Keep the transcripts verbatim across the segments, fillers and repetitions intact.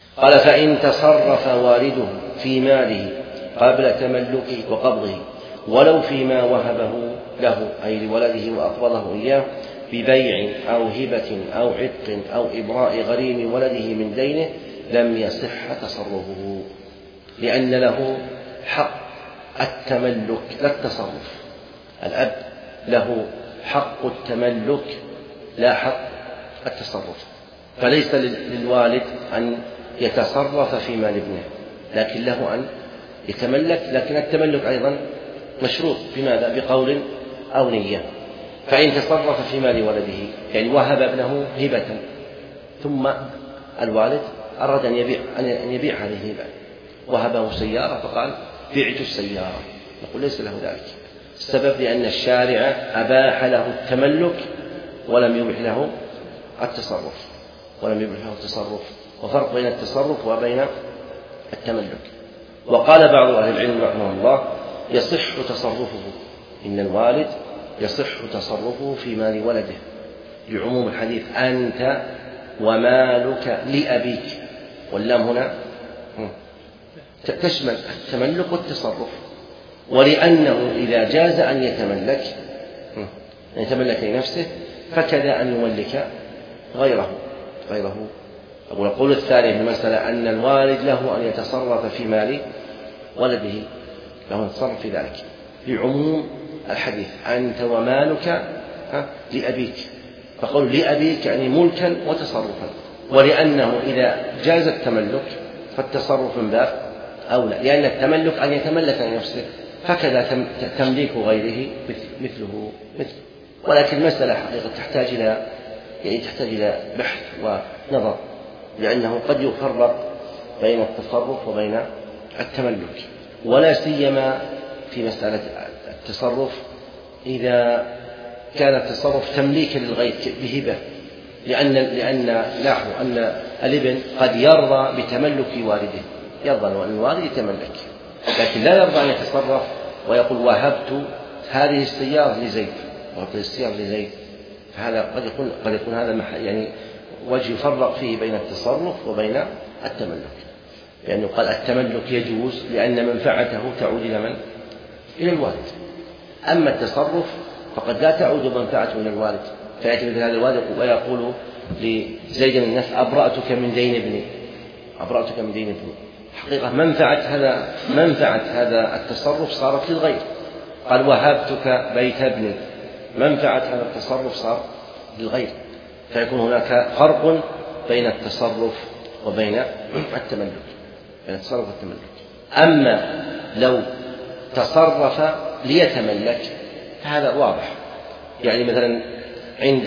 قال فإن تصرف والده في ماله قبل تملكه وقبضه ولو فيما وهبه له أي لولده وأقبضه إياه ببيع أو هبة أو عتق أو إبراء غريم ولده من دينه لم يصح تصرفه، لأن له حق التملك لا التصرف. الأب له حق التملك لا حق التصرف، فليس للوالد أن يتصرف في مال ابنه، لكن له أن يتملك، لكن التملك أيضا مشروط بماذا؟ بقول أو نية. فإن تصرف في مال ولده يعني وهب ابنه هبة ثم الوالد أراد أن يبيع أن يبيع هذه الهبة، وهبه سيارة فقال بعت السيارة، نقول ليس له ذلك. السبب لأن الشارع أباح له التملك ولم يبح له التصرف ولم يبح له التصرف وفرق بين التصرف وبين التملك. وقال بعض أهل العلم رحمه الله يصح تصرفه، إن الوالد يصح تصرفه في مال ولده لعموم الحديث أنت ومالك لأبيك، واللام هنا تشمل التملك والتصرف، ولأنه إذا جاز أن يتملك أن يتملك لنفسه فكذا أن يملك غيره غيره أقول القول الثاني في المسألة أن الوالد له أن يتصرف في مال ولده، له أن يتصرف في ذلك لعموم الحديث أنت ومالك لأبيك، فقول لأبيك يعني ملكا وتصرفا، ولأنه إذا جاز التملك فالتصرف من باب أولى، لأن التملك أن يتملك لنفسه فكذا تمليك غيره مثله مثله. ولكن المسألة حقيقة تحتاج إلى يعني تحتاج إلى بحث ونظر، لأنه قد يفرق بين التصرف وبين التملك، ولا سيما في مسألة التصرف إذا كان التصرف تمليكا للغير بهبة، لأن لأن لاحظوا أن الابن قد يرضى بتملك والده، يرضى أن الوالد يتملك، لكن لا يرضى أن يتصرف ويقول وهبت هذه السيارة لزيد وهبت السيارة لزيد، فهذا قد يكون قد يكون هذا يعني وجه يفرق فيه بين التصرف وبين التملك، لأنه قال التملك يجوز لأن منفعته تعود إلى من؟ إلى الوالد، أما التصرف فقد لا تعود منفعته إلى الوالد، فيأتي مثل هذا الوالد ويقول لزيد بن الناس أبرأتك من دين ابني أبرأتك من دين ابني، حقيقة منفعة هذا منفعة هذا التصرف صارت للغير، قال وهبتك بيت ابني، منفعة هذا التصرف صار للغير، فيكون هناك فرق بين التصرف وبين التملك بين التصرف والتملك. أما لو تصرف ليتملك فهذا واضح، يعني مثلا عند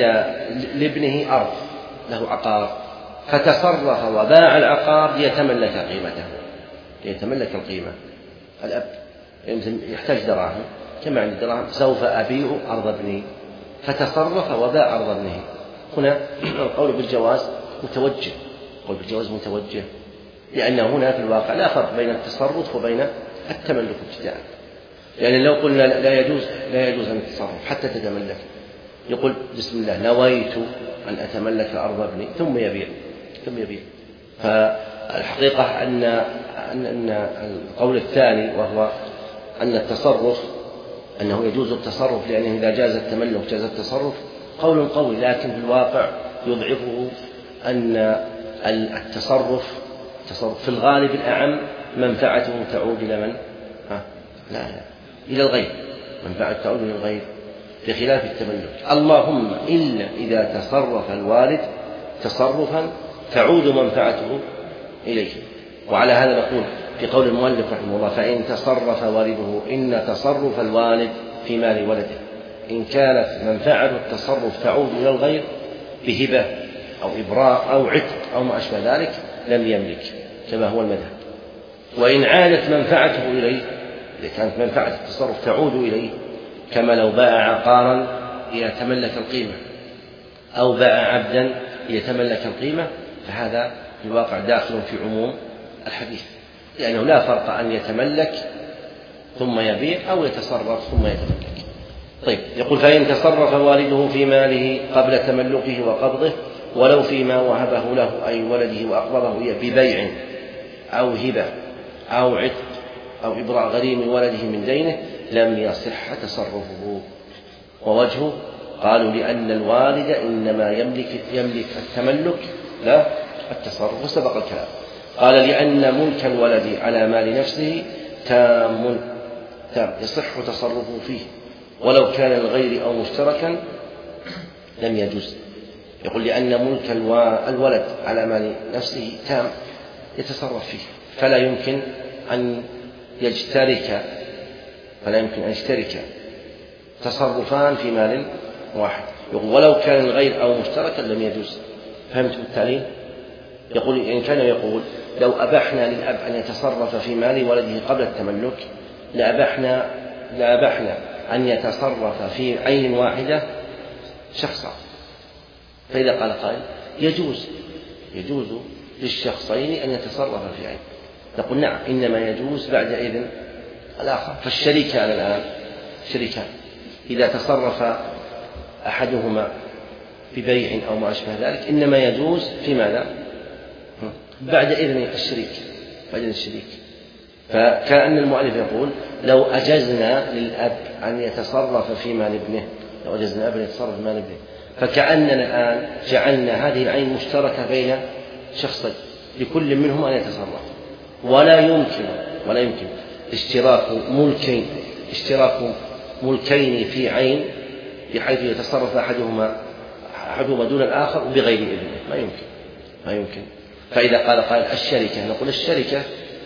لابنه أرض له عقار فتصرف وباع العقار ليتملك قيمته ليتملك القيمة. الأب يحتاج دراهم كما عند الدراهم سوف أبيع أرض ابني فتصرف وباع أرض ابنه، هنا القول بالجواز متوجه القول بالجواز متوجه لأن هنا في الواقع لا فرق بين التصرف وبين التملك ابتداء، يعني لو قلنا لا يجوز لا يجوز أن تتصرف حتى تتملك، يقول بسم الله نويت أن أتملك أرض ابني ثم يبيع ثم يبيع. فالحقيقة أن أن القول الثاني وهو أن التصرف أنه يجوز التصرف لأنه إذا جاز التملك جاز التصرف قول قوي، لكن في الواقع يضعفه أن التصرف التصرف في الغالب الأعم منفعته تعود إلى من؟ ها؟ لا لا إلى الغير، منفعته تعود إلى الغير بخلاف التملك، اللهم إلا إذا تصرف الوالد تصرفا تعود منفعته إليه. وعلى هذا نقول في قول المؤلف رحمه الله فإن تصرف والده إن تصرف الوالد في مال ولده إن كانت منفعة التصرف تعود إلى الغير بهبة أو إبراء أو عتق أو ما أشبه ذلك لم يملك كما هو المذهب. وإن عادت منفعته إليه إذا كانت منفعة التصرف تعود إليه كما لو باع عقارا ليتملك القيمة أو باع عبدا ليتملك القيمة فهذا في الواقع داخل في عموم الحديث، لأنه لا فرق أن يتملك ثم يبيع أو يتصرف ثم يتملك. طيب يقول فإن تصرف والده في ماله قبل تملكه وقبضه ولو فيما وهبه له أي ولده وأقبضه ببيع أو هبة أو عتق أو إبراء غريم ولده من دينه لم يصح تصرفه. ووجهه قالوا لأن الوالد إنما يملك, يملك التملك لا التصرف، وسبق الكلام. قال لأن ملك الولد على مال نفسه تام تام يصح تصرفه فيه، ولو كان الغير أو مشتركا لم يجوز. يقول لأن ملك الولد على مال نفسه تام يتصرف فيه، فلا يمكن أن يشترك فلا يمكن أن يشترك تصرفان في مال واحد. يقول ولو كان الغير أو مشتركا لم يجوز. فهمتم التعليل؟ يقول إن كان يقول لو أبحنا للأب أن يتصرف في مال ولده قبل التملك لأبحنا لأبحنا أن يتصرف في عين واحدة شخصا. فإذا قال قائل يجوز يجوز للشخصين أن يتصرف في عين، نقول نعم إنما يجوز بعد إذن الآخر. فالشريكان الآن شريكان إذا تصرف أحدهما ببيع أو ما أشبه ذلك إنما يجوز في ماذا؟ بعد إذن الشريك بعد إذن الشريك. فكأن المؤلف يقول لو أجزنا للأب أن يتصرف في مال ابنه لو أجزنا الأب أن يتصرف في مال ابنه فكأننا الآن جعلنا هذه العين مشتركة بين شخصين لكل منهم أن يتصرف، ولا يمكن ولا يمكن اشتراك ملكين اشتراك ملكين في عين بحيث يتصرف أحدهما أحدهما دون الآخر بغير إذنه، ما يمكن ما يمكن. فإذا قال قال الشركة نقول الشركة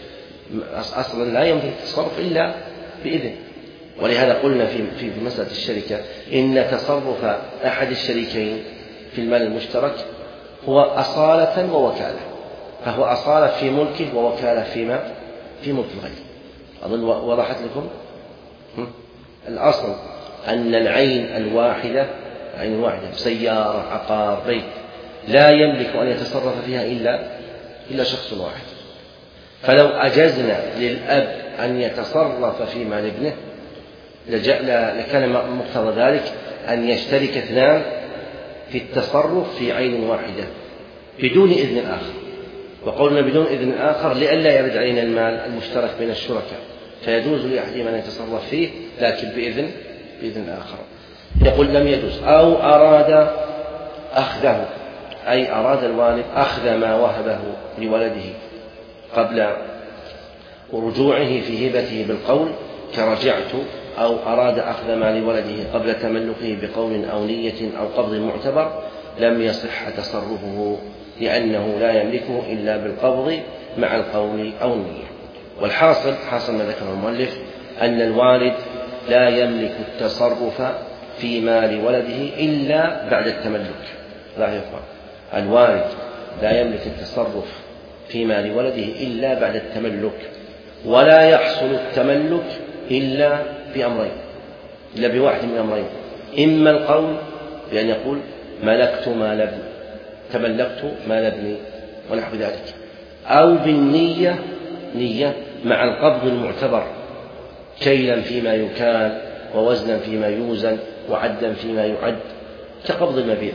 أصلا لا يمكن التصرف إلا بإذن. ولهذا قلنا في في مسألة الشركة إن تصرف أحد الشريكين في المال المشترك هو أصالة ووكالة، فهو أصالة في ملكه ووكالة فيما في ملك الغير. أظن وضحت لكم. الأصل أن العين الواحدة العين الواحدة سيارة عقار بيت لا يملك أن يتصرف فيها إلا إلا شخص واحد. فلو أجزنا للأب أن يتصرف في مال ابنه لكان مقتضى ذلك أن يشترك اثنان في التصرف في عين واحدة بدون إذن آخر. وقولنا بدون إذن آخر لئلا يرد علينا المال المشترك بين الشركاء، فيجوز لأحدهم أن يتصرف فيه لكن بإذن بإذن آخر. يقول لم يجوز أو أراد أخذه أي أراد الوالد أخذ ما وهبه لولده قبل رجوعه في هبته بالقول كرجعت، أو أراد أخذ ما لولده قبل تملكه بقول أو نية أو قبض معتبر لم يصح تصرفه لأنه لا يملكه إلا بالقبض مع القول أو النية. والحاصل حاصل ما ذكر المؤلف أن الوالد لا يملك التصرف في مال ولده إلا بعد التملك. لا يفهم الوالد لا يملك التصرف في مال ولده إلا بعد التملك، ولا يحصل التملك إلا بأمرين إلا بواحد من أمرين: إما القول بأن يقول ملكت مال ابني تملكت مال ابني ونحو ذلك، أو بالنية نية مع القبض المعتبر كيلا فيما يكال ووزنا فيما يوزن وعدا فيما يعد كقبض المبيع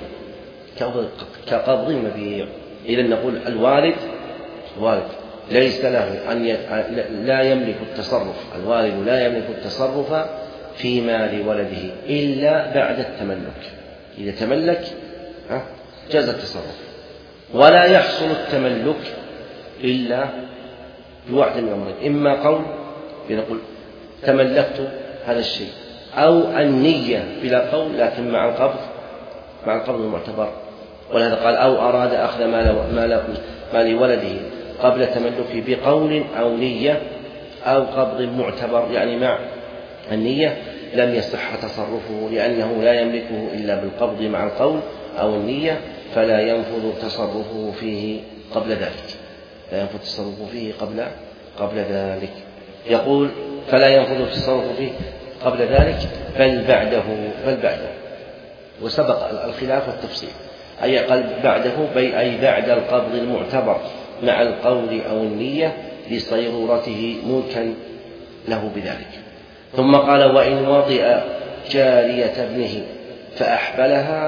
كقبض المبيع. إذا نقول الوالد الوالد ليس له أن ي... لا يملك التصرف الوالد لا يملك التصرف في مال ولده إلا بعد التملك. إذا تملك جاز التصرف، ولا يحصل التملك إلا بواحد من الأمرين: إما قول بنقول تملكت هذا الشيء، أو النية بلا قول لكن مع القبض مع القبض المعتبر. ولهذا قال أو أراد أخذ مال ولده قبل تملكه بقول أو نية أو قبض معتبر، يعني مع النية لم يصح تصرفه لأنه لا يملكه إلا بالقبض مع القول أو النية، فلا ينفذ تصرفه فيه قبل ذلك لا ينفذ تصرفه فيه قبل قبل ذلك. يقول فلا ينفذ التصرف فيه قبل ذلك بل بعده بل بعده وسبق الخلاف والتفصيل. أي قال بعده بي أي بعد القبض المعتبر مع القول أو النية لصيرورته ملكا له بذلك. ثم قال وإن وطئ جارية ابنه فأحبلها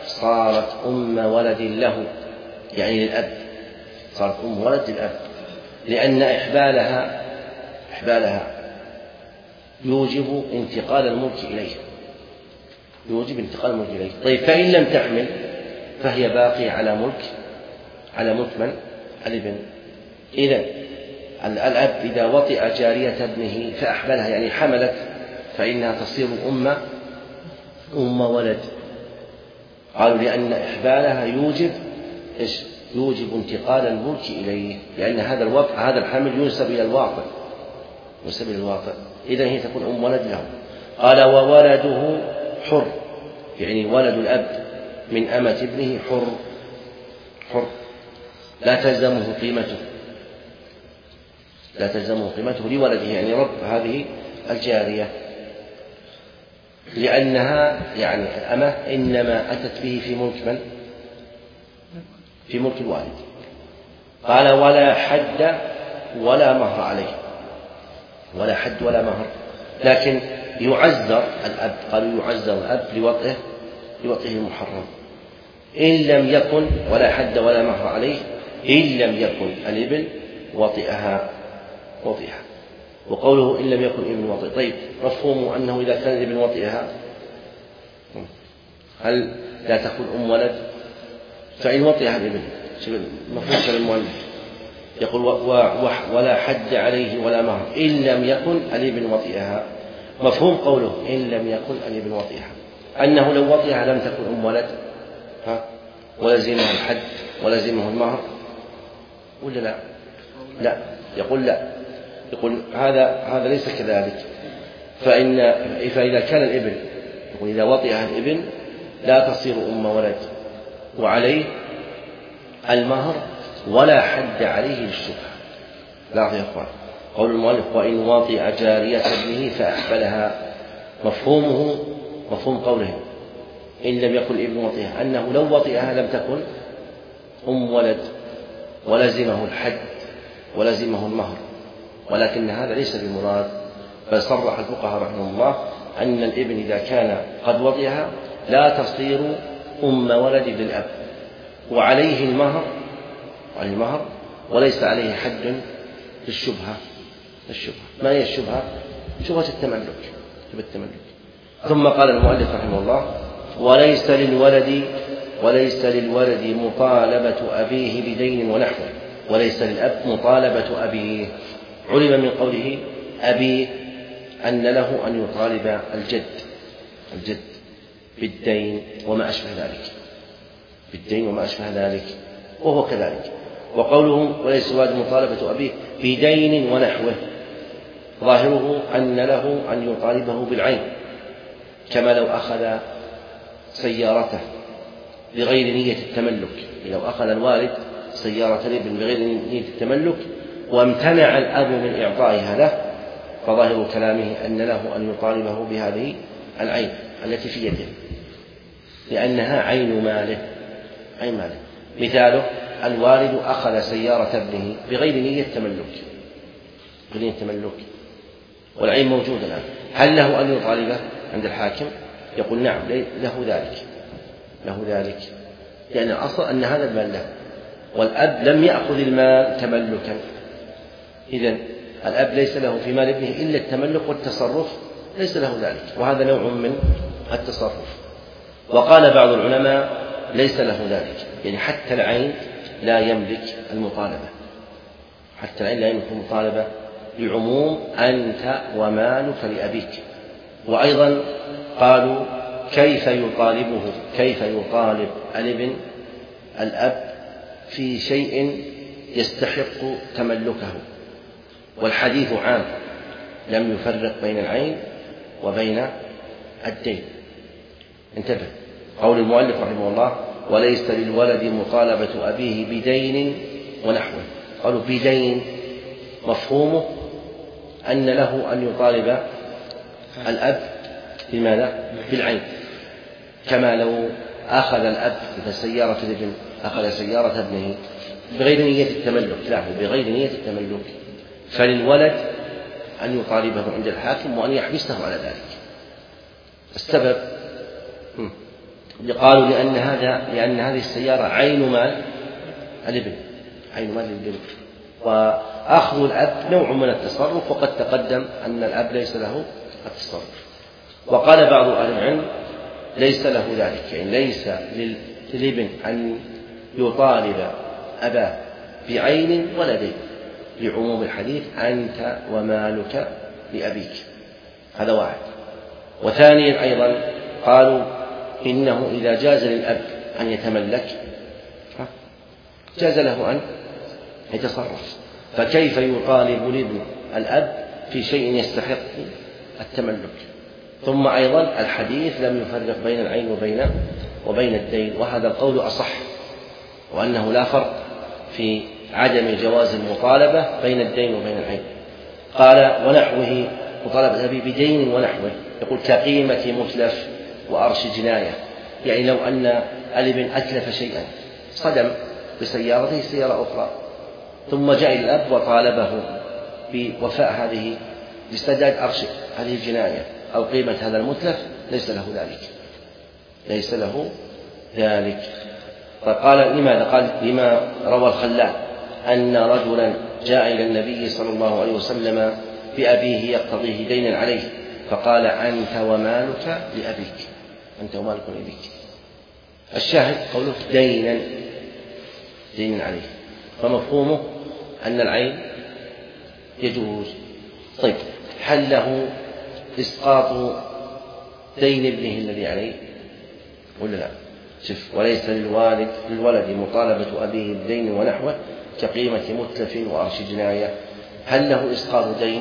صارت أم ولد له، يعني للأب، صارت أم ولد للأب، لأن إحبالها إحبالها يوجب انتقال الملك إليه، يوجب انتقال الملك إليه. طيب فإن لم تحمل فهي باقية على ملك على ملك من؟ الابن. إذن الأب إذا وطئ جارية ابنه فأحبلها يعني حملت فإنها تصير أم أم ولد. قالوا لأن إحبالها يوجب إيش؟ يوجب انتقال الملك إليه، لأن هذا الوطء هذا الحمل ينسب إلى الواطئ ينسب إلى الواطئ إذن هي تكون أم ولد له. قال وولده حر، يعني ولد الأب من أمة ابنه حر حر لا تلزمه قيمته لا تلزمه قيمته لولده، يعني رب هذه الجارية، لأنها يعني الأمة إنما أتت به في ملك من؟ في ملك الوالد. قال ولا حد ولا مهر عليه، ولا حد ولا مهر، لكن يعزر الأب، قالوا يعزر الأب لوطئه لوطئه المحرم إن لم يكن، ولا حد ولا مهر عليه إن لم يكن الابن وطئها وطئها. وقوله إن لم يكن ابن وطئ، طيب مفهوم أنه إذا كان الابن وطئها هل لا تكون أم ولد؟ فإن وطئها الابن مفهوم كلام المؤلف يقول ولا حد عليه ولا مهر إن لم يكن الابن وطئها. مفهوم قوله إن لم يكن الابن وطئها أنه لو وطئها لم تكن أم ولد، ها ولزمه الحد ولزمه المهر ولا لا؟ لا، يقول لا، يقول هذا هذا ليس كذلك. فإن فإذا كان الابن، يقول إذا وطئها الابن لا تصير أم ولد، وعليه المهر ولا حد عليه للشبهة. لاحظوا يا أخوان قول المؤلف وإن وطئ جارية ابنه فأحبلها، مفهومه مفهوم قوله إن لم يكن الابن وطئها أنه لو وطئها لم تكن أم ولد ولزمه الحد ولزمه المهر، ولكن هذا ليس بمراد، بل صرح الفقهاء رحمه الله أن الابن إذا كان قد وطئها لا تصير أم ولد للأب، وعليه المهر وعليه المهر وليس عليه حد للشبهة. الشبهة ما هي الشبهة؟ شبهة التملك التملك. ثم قال المؤلف رحمه الله وليس للولد وليس للولد مطالبة أبيه بدين ونحوه، وليس للأب مطالبة أبيه. علم من قوله أبيه أن له أن يطالب الجد الجد بالدين وما أشبه ذلك بالدين وما أشبه ذلك وهو كذلك. وقوله وليس للولد مطالبة أبيه بدين ونحوه ظاهره أن له أن يطالبه بالعين، كما لو أخذ سيارته بغير نية التملك. لو أخذ الوالد سيارة الابن بغير نية التملك وامتنع الأب من إعطائها له، فظاهر كلامه أن له أن يطالبه بهذه العين التي في يده، لأنها عين ماله عين ماله. مثاله الوالد أخذ سيارة ابنه بغير نية تملك بغير نية تملك والعين موجودة الآن، هل له أن يطالبه عند الحاكم؟ يقول نعم له ذلك له ذلك لأن الأصل أن هذا المال له، والأب لم يأخذ المال تملكا، إذن الأب ليس له في مال ابنه إلا التملك والتصرف، ليس له ذلك، وهذا نوع من التصرف. وقال بعض العلماء ليس له ذلك، يعني حتى العين لا يملك المطالبة حتى العين لا يملك المطالبة لعموم أنت ومالك لأبيك. وأيضا قالوا كيف يطالبه كيف يطالب الابن الأب في شيء يستحق تملكه، والحديث عام لم يفرق بين العين وبين الدين. انتبه قول المؤلف رحمه الله وليس للولد مطالبة أبيه بدين ونحوه، قالوا بدين مفهومه أن له أن يطالب الأب بماذا؟ بالعين، كما لو أخذ الأب مثل سيارة الابن أخذ سيارة ابنه بغير نية التملك، لا بغير نية التملك، فللولد أن يطالبه عند الحاكم وأن يحبسه على ذلك. السبب قالوا لأن هذا لأن هذه السيارة عين مال الابن، عين مال الابن، وأخذ الأب نوع من التصرف، وقد تقدم أن الأب ليس له التصرف. وقال بعض أهل العلم ليس له ذلك، يعني ليس للابن أن يطالب أباه بعين ولا دين، لعموم الحديث أنت ومالك لأبيك، هذا واحد. وثانيا أيضا قالوا إنه إذا جاز للأب أن يتملك جاز له أن يتصرف، فكيف يطالب الابن الأب في شيء يستحق التملك؟ ثم أيضا الحديث لم يفرق بين العين وبين وبين الدين، وهذا القول أصح، وأنه لا فرق في عدم جواز المطالبة بين الدين وبين العين. قال ونحوه، مطالبة أبي بدين ونحوه، يقول كقيمة متلف وأرش جناية، يعني لو أن الابن أتلف شيئا، صدم بسيارته سيارة أخرى، ثم جاء الأب وطالبه بوفاء هذه بسداد أرش هذه الجناية أو قيمة هذا المتلف، ليس له ذلك، ليس له ذلك. فقال لماذا؟ قال لما روى الخلال أن رجلا جاء إلى النبي صلى الله عليه وسلم بأبيه يقتضيه دينا عليه، فقال أنت ومالك لأبيك، أنت ومالك لأبيك. الشاهد قوله دينا، دينا عليه، فمفهومه أن العين يجوز. طيب هل له إسقاط دين ابنه الذي عليه ولا لا؟ شف وليس للوالد للولد مطالبة أبيه بدين ونحوه كقيمة متلف وأرش جناية. هل له إسقاط دين؟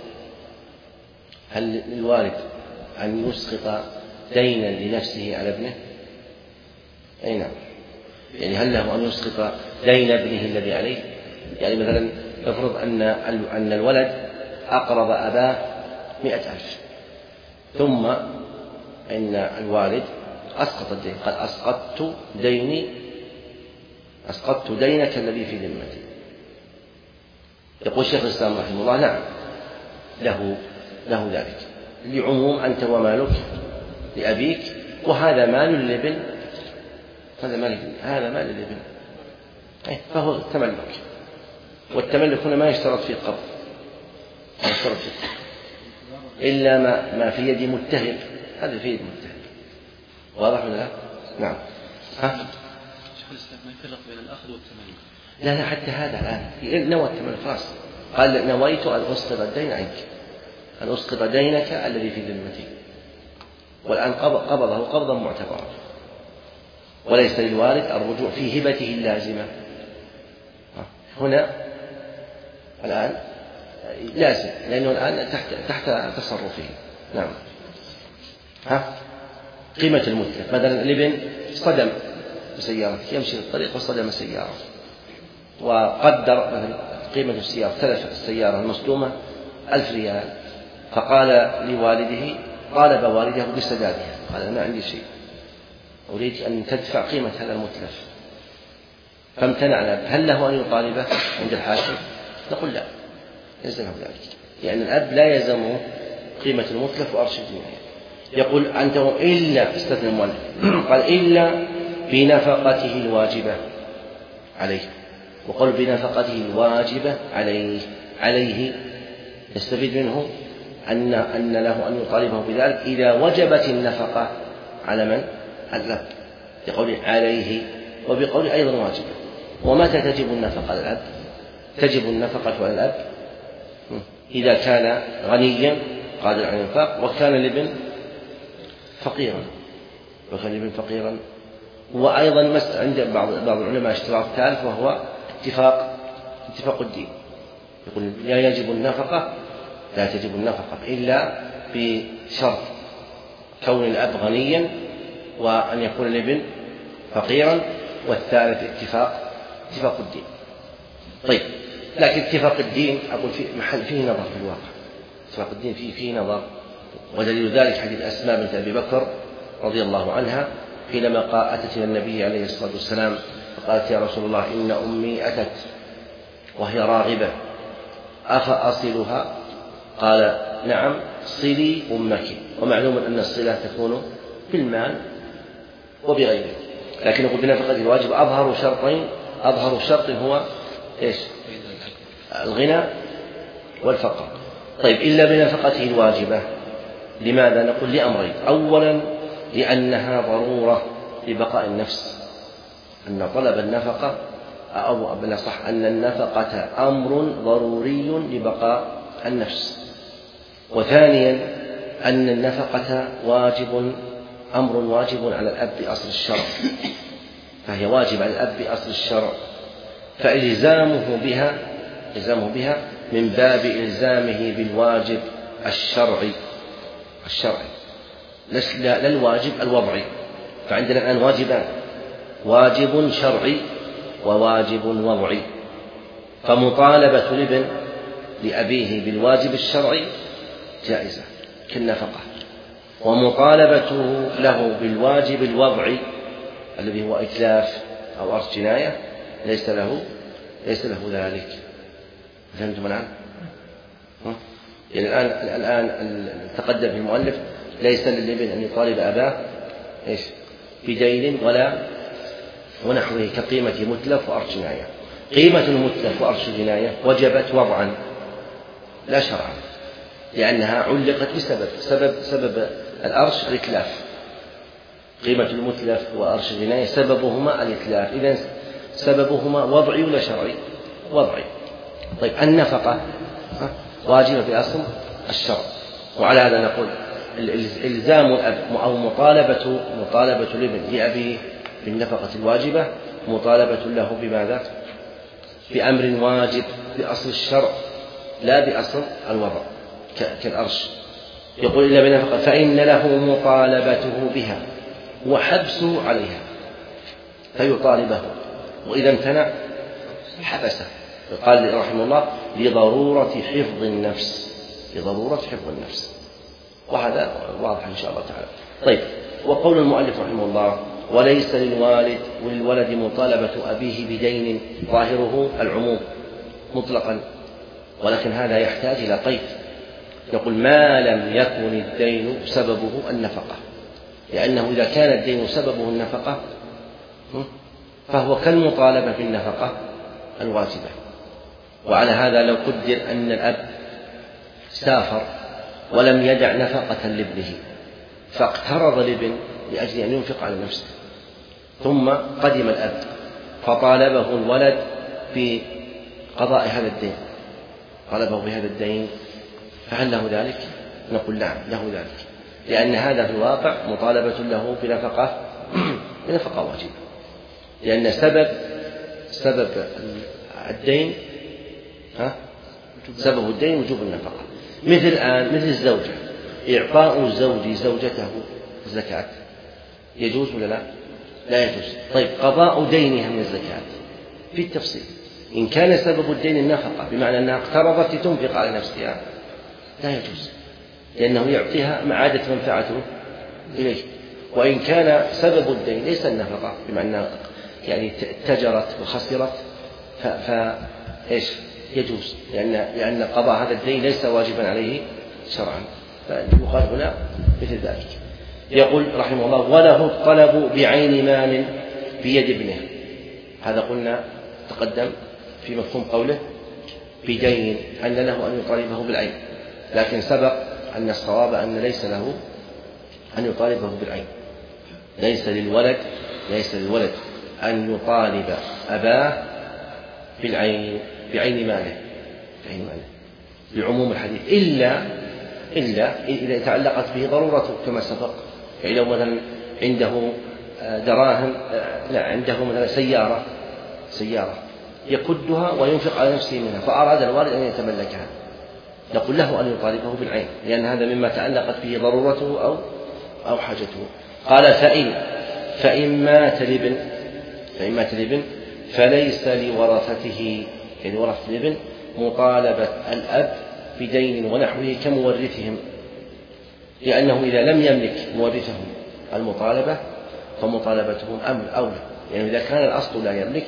هل للوالد أن يسقط دينا لنفسه على ابنه؟ أي نعم، يعني هل له أن يسقط دين ابنه الذي عليه؟ يعني مثلا افرض أن أن الولد أقرض أباه مئة ألف، ثم إن الوالد أسقط الدين، قال أسقطت ديني أسقطت دينك الذي في ذمتي. يقول الشيخ الإسلام رحمه الله نعم له له ذلك، لعموم أنت ومالك لأبيك، وهذا مال للابن، هذا مال هذا مال للابن، فهو تملك، والتملك هنا ما يشترط فيه قبض، ما يشترط فيه إلا ما ما في يد متهم، هذا في يد متهم، واضح ولا لا؟ نعم. ها؟ شيخ الإسلام ما يفرق بين الأخذ والتملك؟ لا لا، حتى هذا الآن نوى التملك خلاص، قال نويت أن أسقط الدين عنك، أن أسقط دينك الذي في ذمتي، والآن قبضه قبضا معتبرا، وليس للوالد الرجوع في هبته اللازمة. هنا الآن لازم، لأنه الآن تحت تحت تصرفه. نعم. ها؟ قيمة المتلف، مثلا الابن صدم بسيارته، يمشي في الطريق وصدم السيارة، وقدر مثلا قيمة السيارة، تلف السيارة المصدومة ألف ريال، فقال لوالده، طالب والده بسدادها، قال أنا عندي شيء أريد أن تدفع قيمة هذا المتلف، فامتنع الأب، هل له أن يطالبه عند الحاكم؟ نقول لا، ليس له ذلك، لأن الأب لا يلزمه قيمة المتلف وأرش الجناية. يقول أنت إلا استثنى المؤلف قال إلا بنفقته الواجبة عليه، وقال بنفقته الواجبة عليه عليه يستفيد منه أن أن له أن يطالبه بذلك إذا وجبت النفقة على من؟ الأب، يقول عليه، وبقول أيضا واجبة. ومتى تجب النفقة على الأب؟ تجب النفقة على الأب إذا كان غنيا قادر على الإنفاق، وكان الابن فقيرا، وكان الابن فقيرا. وأيضا عند بعض بعض العلماء اشتراط ثالث، وهو اتفاق اتفاق الدين، يقول لا يجب النفقة لا تجب النفقة إلا بشرط كون الأب غنيا وأن يكون الابن فقيرا، والثالث اتفاق اتفاق الدين. طيب، لكن اتفاق الدين أقول في محل فيه نظر في الواقع، اتفاق الدين فيه فيه نظر، ودليل ذلك حديث أسماء بنت أبي بكر رضي الله عنها حينما أتت إلى النبي عليه الصلاة والسلام فقالت يا رسول الله إن أمي أتت وهي راغبة أفأصلها؟ قال نعم صلي أمك. ومعلوم أن الصلة تكون بالمال وبغيره. لكن نقول بنفقة الواجب أظهر شرطين، أظهر شرط هو إيش؟ الغنى والفقر. طيب إلا بنفقته الواجبة، لماذا؟ نقول لأمرين. أولا لأنها ضرورة لبقاء النفس، أن طلب النفقة أو بالأصح أن النفقة أمر ضروري لبقاء النفس. وثانيا أن النفقة واجب، أمر واجب على الأب بأصل الشرع، فهي واجب على الأب بأصل الشرع، فإلزامه بها إلزامه بها من باب إلزامه بالواجب الشرعي الشرعي لا الواجب الوضعي. فعندنا الآن واجبان، واجب شرعي وواجب وضعي. فمطالبة الابن لأبيه بالواجب الشرعي جائزة كالنفقة، ومطالبته له بالواجب الوضعي الذي هو إتلاف أو أرث جناية ليس له ليس له ذلك. فهمتم الآن؟ يعني الآن الآن تقدم في المؤلف ليس للابن أن يطالب أباه إيش بدين ولا ونحوه كقيمة متلف وأرث جناية. قيمة المتلف وأرث جناية وجبت وضعا لا شرعا، لأنها علقت بسبب سبب سبب الأرش الإتلاف. قيمة المتلف وأرش الجناية سببهما الإتلاف، إذن سببهما وضعي ولا شرعي؟ وضعي. طيب النفقة واجبة بأصل الشرع، وعلى هذا نقول إلزام الأب أو مطالبة مطالبة الابن لأبيه بالنفقة الواجبة مطالبة له بماذا؟ بأمر واجب بأصل الشرع لا بأصل الوضع كالأرش. يقول إلا بنفقة فإن له مطالبته بها وحبسه عليها فيطالبه، وإذا امتنع حبسه. قال رحمه الله لضرورة حفظ النفس لضرورة حفظ النفس، وهذا واضح إن شاء الله تعالى. طيب، وقول المؤلف رحمه الله وليس للوالد وللولد مطالبة أبيه بدين ظاهره العموم مطلقا، ولكن هذا يحتاج إلى قيد. يقول ما لم يكن الدين سببه النفقة، لأنه إذا كان الدين سببه النفقة فهو كالمطالبة بالنفقة الواجبة. وعلى هذا لو قدر أن الأب سافر ولم يدع نفقة لابنه فاقترض الابن لأجل أن ينفق على نفسه، ثم قدم الأب فطالبه الولد بقضاء هذا الدين طالبه بهذا الدين، فهل له ذلك؟ نقول نعم له ذلك، لأن هذا في الواقع مطالبة له بنفقة بنفقة واجبة، لأن سبب سبب الدين ها سبب الدين وجوب النفقة. مثل الآن مثل الزوجة، إعطاء الزوج زوجته الزكاة يجوز ولا لا؟ لا يجوز. طيب قضاء دينها من الزكاة في التفصيل، إن كان سبب الدين النفقة بمعنى أنها اقترضت لتنفق على نفسها لا يجوز، لأنه يعطيها ما عادت منفعته إليه. وإن كان سبب الدين ليس النفقة بمعنى أنها يعني تجرت وخسرت فإيش يجوز، لأن لأن قضاء هذا الدين ليس واجبا عليه شرعا، فيقال هنا مثل ذلك. يقول رحمه الله وله الطلب بعين مال بيد ابنه، هذا قلنا تقدم في مفهوم قوله بدين أن له أن يطالبه بالعين، لكن سبق أن الصواب أن ليس له أن يطالبه بالعين. ليس للولد ليس للولد أن يطالب أباه بالعين بعين ماله بعين ماله بعموم الحديث، إلا إلا إذا تعلقت به ضرورته كما سبق. يعني لو مثلا عنده دراهم لا عنده مثلا سيارة سيارة يكدها وينفق على نفسه منها، فأراد الوالد أن يتملكها، نقول له أن يطالبه بالعين، لأن هذا مما تعلقت به ضرورته أو أو حاجته. قال فإن فإن مات الابن فإن مات الابن فليس لورثته يعني ورثة الابن مطالبة الأب بدين ونحوه كمورثهم، لأنه إذا لم يملك مورثهم المطالبة فمطالبتهم أمر أولى، يعني إذا كان الأصل لا يملك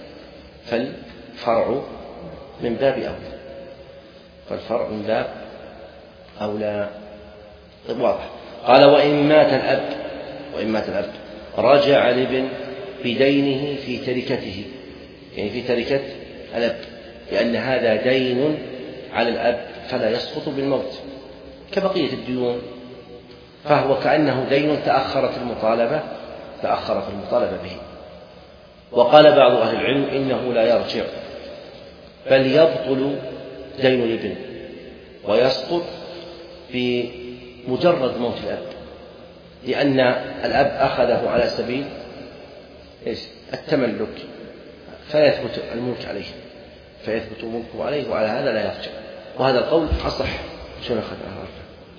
فالفرع من باب أولى فالفرع من باب أولى. واضح. قال وإن مات الأب وإن مات الأب رجع الابن بدينه في تركته، يعني في تركة الأب، لأن هذا دين على الأب فلا يسقط بالموت كبقية الديون، فهو كأنه دين تأخرت المطالبة تأخرت المطالبة به. وقال بعض أهل العلم إنه لا يرجع، بل يبطل دين الابن ويسقط بمجرد موت الأب، لأن الأب أخذه على سبيل التملك فيثبت الملك عليه فيثبت ملكه عليه، وعلى هذا لا يرجع. وهذا القول أصح. شنو أخذ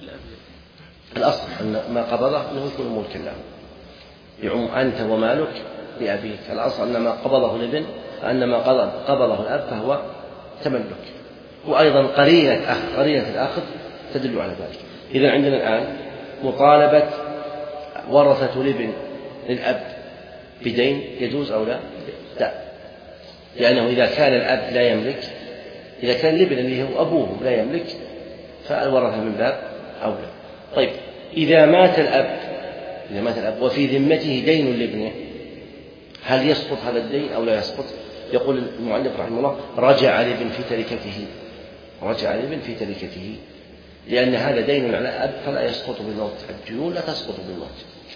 الأصل أن ما قبضه أنه يكون ملكا له، يعم أنت ومالك لأبيك. الأصل أن ما قبضه الابن أن ما قبضه الأب فهو تملك. وأيضا قرينة أخذ قرينة الأخذ تدل على ذلك. إذا عندنا الآن مطالبة ورثة الابن للأب بدين يجوز أو لا؟ لا، لأنه إذا كان الأب لا يملك، إذا كان الابن اللي هو أبوه لا يملك فالورثة من باب أولى. طيب إذا مات الأب إذا مات الأب وفي ذمته دين لابنه، هل يسقط هذا الدين أو لا يسقط؟ يقول المؤلف رحمه الله رجع الابن في تركته رجع الابن في تركته لأن هذا دين على الأب فلا يسقط بالموت، الديون لا تسقط بالموت،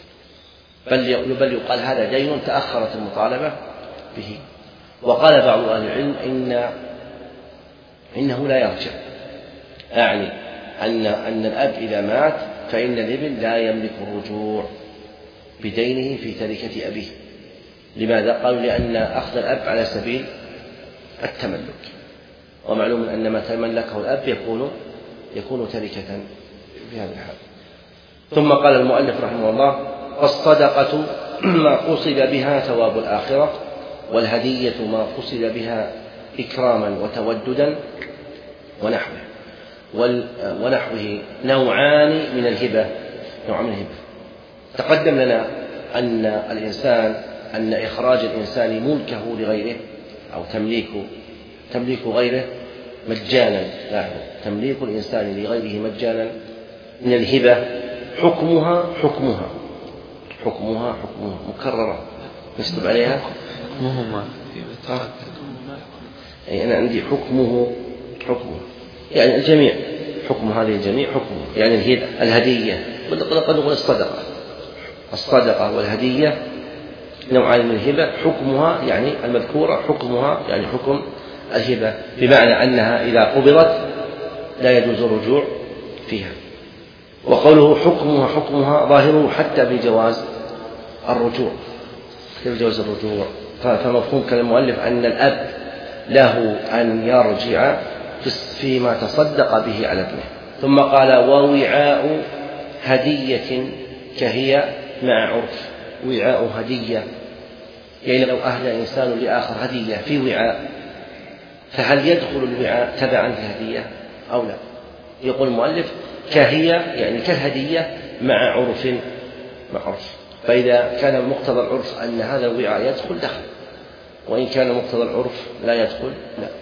بل بل يقال هذا دين تأخرت المطالبة به. وقال بعض أهل العلم إن إنه لا يرجع، أعني أن أن الأب إذا مات فإن الابن لا يملك الرجوع بدينه في تركة أبيه. لماذا؟ قالوا لأن أخذ الأب على سبيل التملك، ومعلوم أن ما تملكه الأب يكون يكون تركة في هذا الحال. ثم قال المؤلف رحمه الله فالصدقة ما قصد بها ثواب الآخرة، والهدية ما قصد بها إكراما وتوددا ونحوه ونحوه نوعان من الهبة نوع من الهبة. تقدم لنا أن الإنسان أن إخراج الإنسان ملكه لغيره أو تمليك تمليك غيره مجانا، لاحظوا تمليك الإنسان لغيره مجانا من الهبة حكمها حكمها حكمها حكمها مكررة نكتب عليها حكمهما أي أنا عندي حكمه حكمه يعني الجميع، حكم هذه الجميع حكمه يعني الهدية، قد نقول الصدقة الصدقة والهدية نوعان من الهبة، حكمها يعني المذكورة حكمها يعني حكم الهبة، بمعنى أنها إذا قبضت لا يجوز الرجوع فيها. وقوله حكمها حكمها ظاهره حتى بجواز الرجوع كيف جواز الرجوع؟ فمفهوم كلام المؤلف أن الأب له أن يرجع فيما تصدق به على ابنه. ثم قال ووعاء هدية كهي مع عرف. وعاء هدية يعني لو أهدى إنسان لآخر هدية في وعاء، فهل يدخل الوعاء تبعا في الهدية أو لا؟ يقول المؤلف كهي يعني كالهدية مع عرف مع عرف، فإذا كان مقتضى العرف أن هذا الوعاء يدخل دخل، وإن كان مقتضى العرف لا يدخل لا.